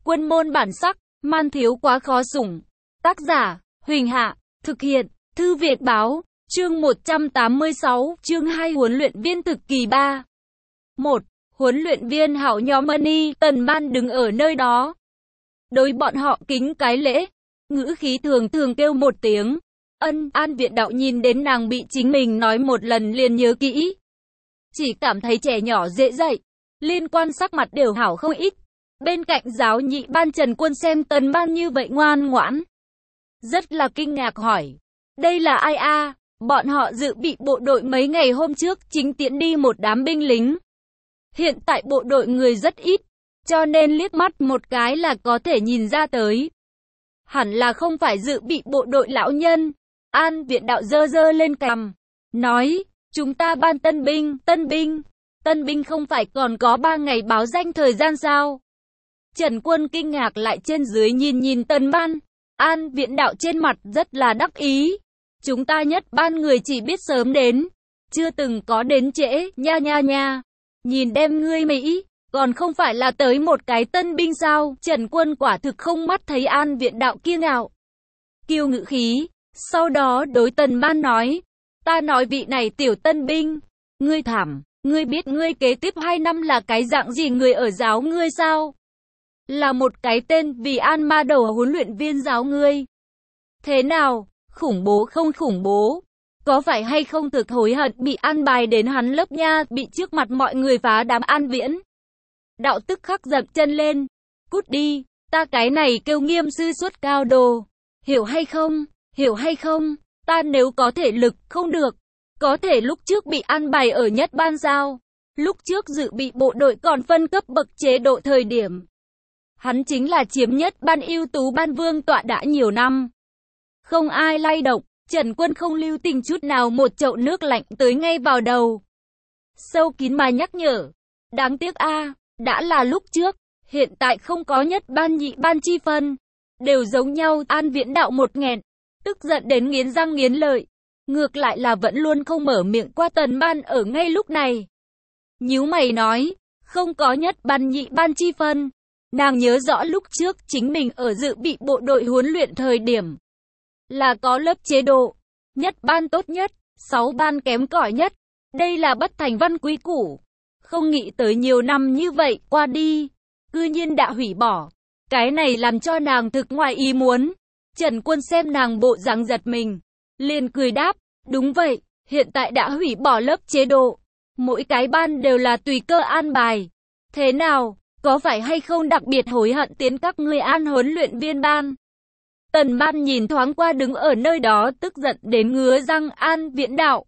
Quân môn bản sắc, man thiếu quá khó sủng. Tác giả, Huỳnh Hạ, thực hiện, Thư Việt Báo, chương 186, chương 2 huấn luyện viên thực kỳ 3. 1. Huấn luyện viên Hảo nhóm Money, Tần Ban đứng ở nơi đó. Đối bọn họ kính cái lễ, ngữ khí thường thường kêu một tiếng. An Viện Đạo nhìn đến nàng bị chính mình nói một lần liền nhớ kỹ. Chỉ cảm thấy trẻ nhỏ dễ dạy, liên quan sắc mặt đều hảo không ít. Bên cạnh giáo nhị ban Trần Quân xem Tần Ban như vậy ngoan ngoãn, rất là kinh ngạc hỏi. Đây là ai a? Bọn họ dự bị bộ đội mấy ngày hôm trước chính tiễn đi một đám binh lính. Hiện tại bộ đội người rất ít, cho nên liếc mắt một cái là có thể nhìn ra tới. Hẳn là không phải dự bị bộ đội lão nhân. An Viện Đạo giơ giơ lên cằm, nói, chúng ta ban tân binh không phải còn có 3 ngày báo danh thời gian sao? Trần Quân kinh ngạc lại trên dưới nhìn Tần Ban. An Viện Đạo trên mặt rất là đắc ý. Chúng ta nhất ban người chỉ biết sớm đến, chưa từng có đến trễ, nha. Nhìn đem ngươi Mỹ, còn không phải là tới một cái tân binh sao? Trần Quân quả thực không mắt thấy An Viện Đạo kiêu ngạo, kiêu ngự khí. Sau đó đối Tần Ban nói, ta nói vị này tiểu tân binh, ngươi thảm, ngươi biết ngươi kế tiếp 2 năm là cái dạng gì người ở giáo ngươi sao? Là một cái tên vì An Ma Đầu huấn luyện viên giáo ngươi. Thế nào, khủng bố không khủng bố? Có phải hay không thực hối hận bị an bài đến hắn lớp nha, bị trước mặt mọi người phá đám An Viễn? Đạo tức khắc dậm chân lên, cút đi, ta cái này kêu nghiêm sư xuất cao đồ, hiểu hay không? Hiểu hay không? Ta nếu có thể lực, không được. Có thể lúc trước bị an bài ở nhất ban sao? Lúc trước dự bị bộ đội còn phân cấp bậc chế độ thời điểm. Hắn chính là chiếm nhất ban ưu tú ban vương tọa đã nhiều năm. Không ai lay động, Trần Quân không lưu tình chút nào một chậu nước lạnh tới ngay vào đầu. Sâu kín mà nhắc nhở. Đáng tiếc a, đã là lúc trước, hiện tại không có nhất ban nhị ban chi phân. Đều giống nhau. An Viễn Đạo một nghẹn, tức giận đến nghiến răng nghiến lợi. Ngược lại là vẫn luôn không mở miệng qua Tần Ban ở ngay lúc này. Nhíu mày nói, không có nhất ban nhị ban chi phân. Nàng nhớ rõ lúc trước chính mình ở dự bị bộ đội huấn luyện thời điểm là có lớp chế độ, nhất ban tốt nhất, 6 ban kém cỏi nhất. Đây là bất thành văn quý củ. Không nghĩ tới nhiều năm như vậy qua đi, cư nhiên đã hủy bỏ. Cái này làm cho nàng thực ngoài ý muốn. Trần Quân xem nàng bộ dáng giật mình, liền cười đáp, đúng vậy, hiện tại đã hủy bỏ lớp chế độ. Mỗi cái ban đều là tùy cơ an bài. Thế nào, có phải hay không đặc biệt hối hận tiến các ngươi an huấn luyện viên ban? Tần Ban nhìn thoáng qua đứng ở nơi đó tức giận đến ngứa răng An Viễn Đạo.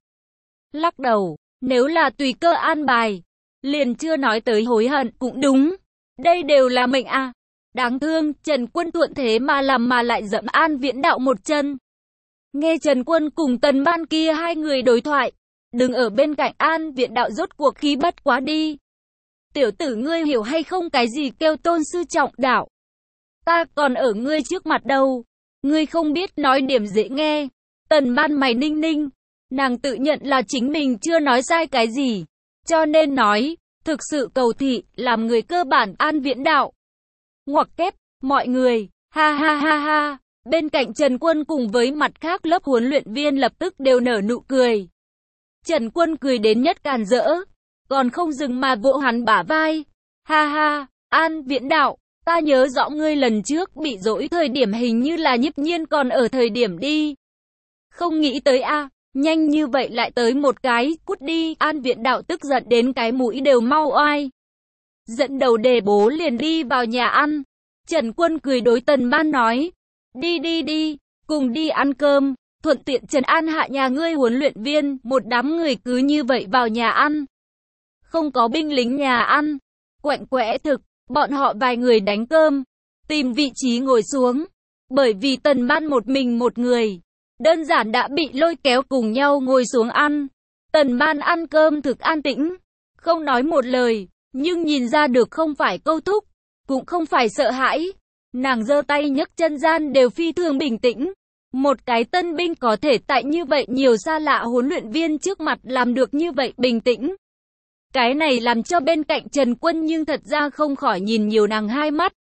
Lắc đầu, nếu là tùy cơ an bài, liền chưa nói tới hối hận cũng đúng. Đây đều là mệnh à. Đáng thương, Trần Quân thuận thế mà làm mà lại dẫm An Viễn Đạo một chân. Nghe Trần Quân cùng Tần Ban kia hai người đối thoại, đứng ở bên cạnh An Viễn Đạo rốt cuộc khí bất quá đi. Tiểu tử ngươi hiểu hay không cái gì kêu tôn sư trọng đạo? Ta còn ở ngươi trước mặt đâu. Ngươi không biết nói điểm dễ nghe. Tần Ban mày ninh ninh. Nàng tự nhận là chính mình chưa nói sai cái gì, cho nên nói, thực sự cầu thị, làm người cơ bản An Viễn Đạo. Ngoặc kép, mọi người, ha. Bên cạnh Trần Quân cùng với mặt khác lớp huấn luyện viên lập tức đều nở nụ cười. Trần Quân cười đến nhất càn rỡ, còn không dừng mà vỗ hắn bả vai. Ha, An Viễn Đạo, ta nhớ rõ ngươi lần trước bị dỗi thời điểm hình như là Nhiếp Nhiên còn ở thời điểm đi. Không nghĩ tới a, nhanh như vậy lại tới một cái, cút đi. An Viễn Đạo tức giận đến cái mũi đều mau oai. Dẫn đầu đề bố liền đi vào nhà ăn. Trần Quân cười đối Tần Ban nói, đi, cùng đi ăn cơm, thuận tiện trấn an hạ nhà ngươi huấn luyện viên. Một đám người cứ như vậy vào nhà ăn. Không có binh lính nhà ăn, quạnh quẽ thực, bọn họ vài người đánh cơm, tìm vị trí ngồi xuống. Bởi vì Tần Ban một mình một người, đơn giản đã bị lôi kéo cùng nhau ngồi xuống ăn. Tần Ban ăn cơm thực an tĩnh, không nói một lời. Nhưng nhìn ra được không phải câu thúc, cũng không phải sợ hãi. Nàng giơ tay nhấc chân gian đều phi thường bình tĩnh. Một cái tân binh có thể tại như vậy nhiều xa lạ huấn luyện viên trước mặt làm được như vậy bình tĩnh. Cái này làm cho bên cạnh Trần Quân nhưng thật ra không khỏi nhìn nhiều nàng hai mắt.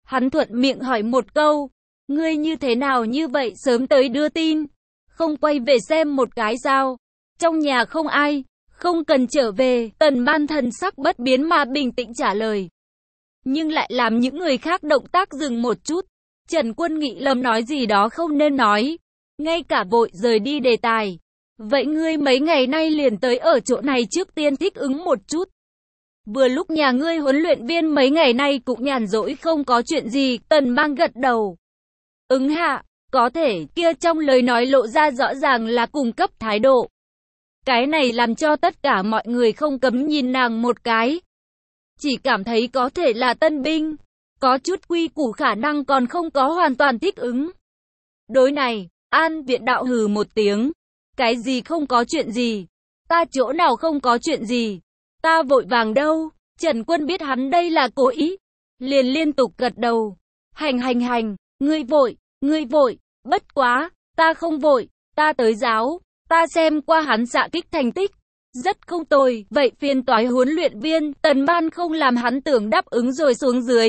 Hắn thuận miệng hỏi một câu, ngươi như thế nào như vậy sớm tới đưa tin, không quay về xem một cái sao? Trong nhà không ai, không cần trở về, Tần Ban thần sắc bất biến mà bình tĩnh trả lời. Nhưng lại làm những người khác động tác dừng một chút. Trần Quân nghĩ lầm nói gì đó không nên nói, ngay cả vội rời đi đề tài. Vậy ngươi mấy ngày nay liền tới ở chỗ này trước tiên thích ứng một chút. Vừa lúc nhà ngươi huấn luyện viên mấy ngày nay cũng nhàn rỗi không có chuyện gì, Tần Mang gật đầu. Ứng hạ, có thể, kia trong lời nói lộ ra rõ ràng là cung cấp thái độ. Cái này làm cho tất cả mọi người không cấm nhìn nàng một cái. Chỉ cảm thấy có thể là tân binh, có chút quy củ khả năng còn không có hoàn toàn thích ứng. Đối này, An Viện Đạo hừ một tiếng. Cái gì không có chuyện gì? Ta chỗ nào không có chuyện gì? Ta vội vàng đâu? Trần Quân biết hắn đây là cố ý, liền liên tục gật đầu. Hành, ngươi vội, bất quá, ta không vội, ta tới giáo, ta xem qua hắn xạ kích thành tích, rất không tồi, vậy phiền toái huấn luyện viên, Tần Ban không làm hắn tưởng đáp ứng rồi xuống dưới.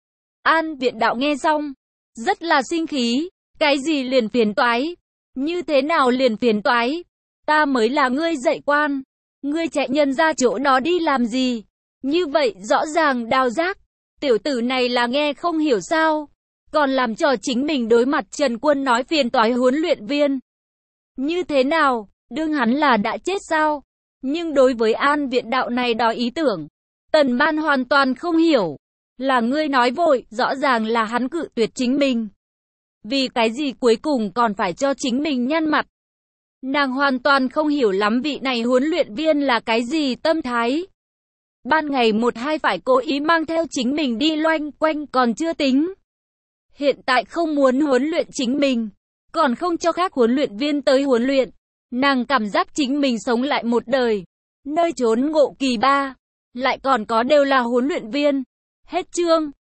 An Viện Đạo nghe xong, rất là sinh khí, cái gì liền phiền toái? Như thế nào liền phiền toái? Ta mới là ngươi dạy quan, ngươi chạy nhân ra chỗ đó đi làm gì? Như vậy rõ ràng đào giác, tiểu tử này là nghe không hiểu sao, còn làm cho chính mình đối mặt Trần Quân nói phiền toái huấn luyện viên. Như thế nào, đương hắn là đã chết sao? Nhưng đối với An Viện Đạo này đó ý tưởng, Tần Ban hoàn toàn không hiểu. Là ngươi nói vội, rõ ràng là hắn cự tuyệt chính mình. Vì cái gì cuối cùng còn phải cho chính mình nhăn mặt? Nàng hoàn toàn không hiểu lắm vị này huấn luyện viên là cái gì tâm thái. Ban ngày một hai phải cố ý mang theo chính mình đi loanh quanh còn chưa tính. Hiện tại không muốn huấn luyện chính mình, còn không cho các huấn luyện viên tới huấn luyện. Nàng cảm giác chính mình sống lại một đời, nơi trốn ngộ kỳ ba, lại còn có đều là huấn luyện viên. Hết chương.